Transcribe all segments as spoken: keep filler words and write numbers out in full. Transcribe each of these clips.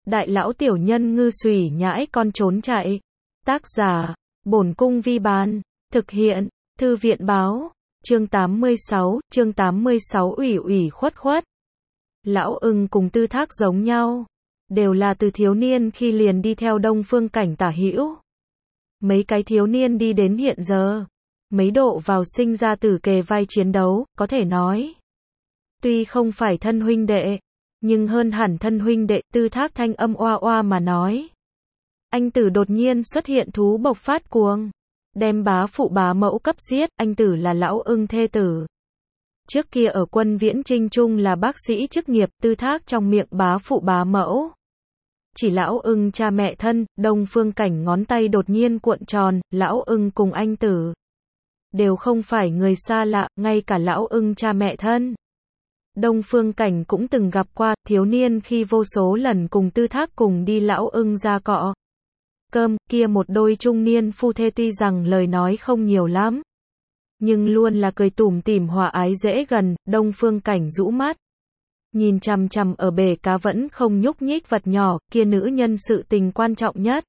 Đại lão tiểu nhân ngư xùy nhãi con trốn chạy. Tác giả, Bổn Cung Vi Bán. Thực hiện, Thư viện Báo. Chương tám mươi sáu, chương tám mươi sáu ủy ủy khuất khuất. Lão ưng cùng Tư Thác giống nhau. Đều là từ thiếu niên khi liền đi theo Đông Phương Cảnh tả hữu. Mấy cái thiếu niên đi đến hiện giờ. Mấy độ vào sinh ra tử kề vai chiến đấu, có thể nói. Tuy không phải thân huynh đệ, nhưng hơn hẳn thân huynh đệ. Tư Thác thanh âm oa oa mà nói. Anh tử đột nhiên xuất hiện thú bộc phát cuồng. Đem bá phụ bá mẫu cấp giết, anh tử là lão ưng thê tử. Trước kia ở quân viễn trinh trung là bác sĩ chức nghiệp. Tư Thác trong miệng bá phụ bá mẫu. Chỉ lão ưng cha mẹ thân. Đông Phương Cảnh ngón tay đột nhiên cuộn tròn. Lão ưng cùng anh tử đều không phải người xa lạ, ngay cả lão ưng cha mẹ thân. Đông Phương Cảnh cũng từng gặp qua, thiếu niên khi vô số lần cùng Tư Thác cùng đi lão ưng ra cọ cơm, kia một đôi trung niên phu thê tuy rằng lời nói không nhiều lắm, nhưng luôn là cười tủm tỉm hòa ái dễ gần. Đông Phương Cảnh rũ mắt, nhìn chằm chằm ở bể cá vẫn không nhúc nhích vật nhỏ, kia nữ nhân sự tình quan trọng nhất.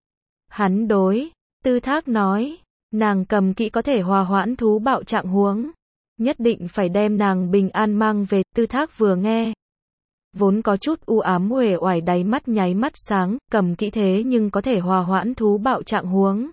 Hắn đối Tư Thác nói, nàng cầm kỹ có thể hòa hoãn thú bạo trạng huống. Nhất định phải đem nàng bình an mang về. Tư Thác vừa nghe, vốn có chút u ám uể oải đáy mắt nháy mắt sáng, cầm kỹ thế nhưng có thể hòa hoãn thú bạo trạng huống.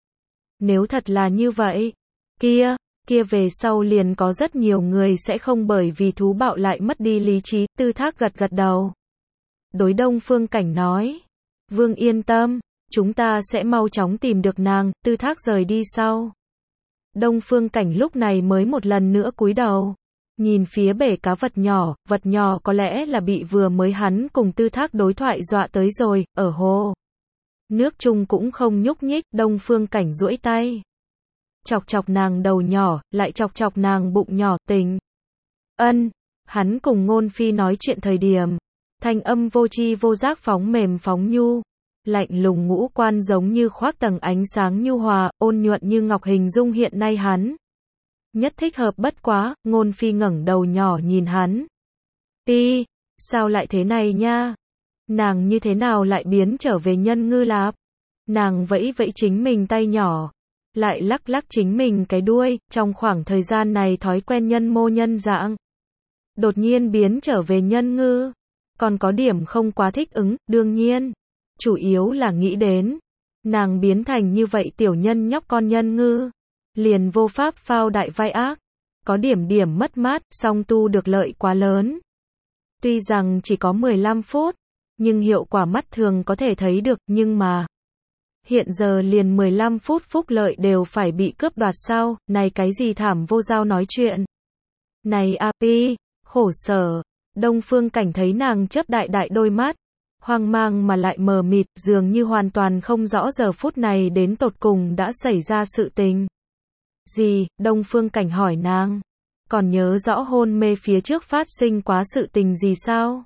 Nếu thật là như vậy, kia, kia về sau liền có rất nhiều người sẽ không bởi vì thú bạo lại mất đi lý trí. Tư Thác gật gật đầu. Đối Đông Phương Cảnh nói, Vương yên tâm, chúng ta sẽ mau chóng tìm được nàng. Tư Thác rời đi sau. Đông Phương Cảnh lúc này mới một lần nữa cúi đầu, nhìn phía bể cá vật nhỏ. Vật nhỏ có lẽ là bị vừa mới hắn cùng Tư Thác đối thoại dọa tới rồi. Ở hồ nước chung cũng không nhúc nhích. Đông Phương Cảnh duỗi tay, chọc chọc nàng đầu nhỏ, lại chọc chọc nàng bụng nhỏ. Tình ân. Hắn cùng Ngôn Phi nói chuyện thời điểm, thanh âm vô tri vô giác, phóng mềm phóng nhu, lạnh lùng ngũ quan giống như khoác tầng ánh sáng nhu hòa, ôn nhuận như ngọc. Hình dung hiện nay hắn nhất thích hợp bất quá. Ngôn Phi ngẩng đầu nhỏ nhìn hắn. Pi, sao lại thế này nha? Nàng như thế nào lại biến trở về nhân ngư lạp? Nàng vẫy vẫy chính mình tay nhỏ, lại lắc lắc chính mình cái đuôi. Trong khoảng thời gian này thói quen nhân mô nhân dạng, đột nhiên biến trở về nhân ngư, còn có điểm không quá thích ứng. Đương nhiên, chủ yếu là nghĩ đến, nàng biến thành như vậy tiểu nhân nhóc con nhân ngư, liền vô pháp phao đại vai ác, có điểm điểm mất mát, song tu được lợi quá lớn. Tuy rằng chỉ có mười lăm phút, nhưng hiệu quả mắt thường có thể thấy được. Nhưng mà, hiện giờ liền mười lăm phút phúc lợi đều phải bị cướp đoạt sao? Này cái gì thảm vô giao nói chuyện? Này a pi, khổ sở. Đông Phương Cảnh thấy nàng chớp đại đại đôi mắt, hoang mang mà lại mờ mịt, dường như hoàn toàn không rõ giờ phút này đến tột cùng đã xảy ra sự tình gì. Đông Phương Cảnh hỏi nàng, còn nhớ rõ hôn mê phía trước phát sinh quá sự tình gì sao?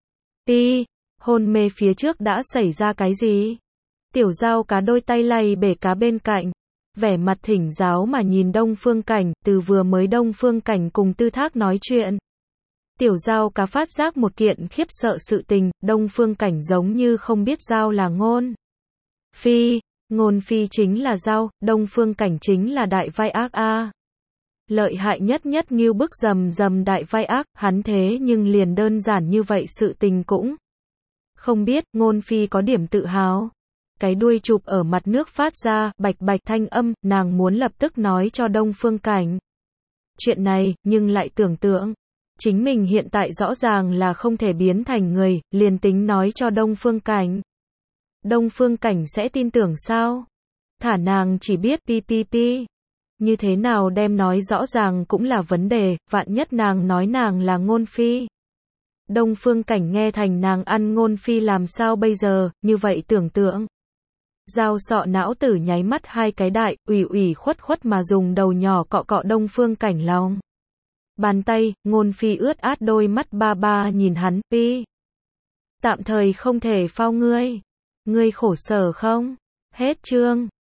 Pi, hôn mê phía trước đã xảy ra cái gì? Tiểu Giao cá đôi tay lay bể cá bên cạnh, vẻ mặt thỉnh giáo mà nhìn Đông Phương Cảnh. Từ vừa mới Đông Phương Cảnh cùng Tư Thác nói chuyện, Tiểu Giao cá phát giác một kiện khiếp sợ sự tình. Đông Phương Cảnh giống như không biết Giao là Ngôn Phi, Ngôn Phi chính là Giao, Đông Phương Cảnh chính là đại vai ác a. Lợi hại nhất nhất ngưu bức rầm rầm đại vai ác. Hắn thế nhưng liền đơn giản như vậy sự tình cũng không biết. Ngôn Phi có điểm tự hào, cái đuôi chụp ở mặt nước phát ra bạch bạch thanh âm. Nàng muốn lập tức nói cho Đông Phương Cảnh chuyện này, nhưng lại tưởng tượng chính mình hiện tại rõ ràng là không thể biến thành người, liền tính nói cho Đông Phương Cảnh, Đông Phương Cảnh sẽ tin tưởng sao? Thả nàng chỉ biết pi pi pi. Như thế nào đem nói rõ ràng cũng là vấn đề. Vạn nhất nàng nói nàng là Ngôn Phi, Đông Phương Cảnh nghe thành nàng ăn Ngôn Phi làm sao bây giờ? Như vậy tưởng tượng, Giao sọ não tử nháy mắt hai cái đại, ủy ủy khuất khuất mà dùng đầu nhỏ cọ cọ Đông Phương Cảnh lòng bàn tay. Ngôn Phi ướt át đôi mắt ba ba nhìn hắn. Pi, tạm thời không thể phao ngươi, ngươi khổ sở không? Hết chương.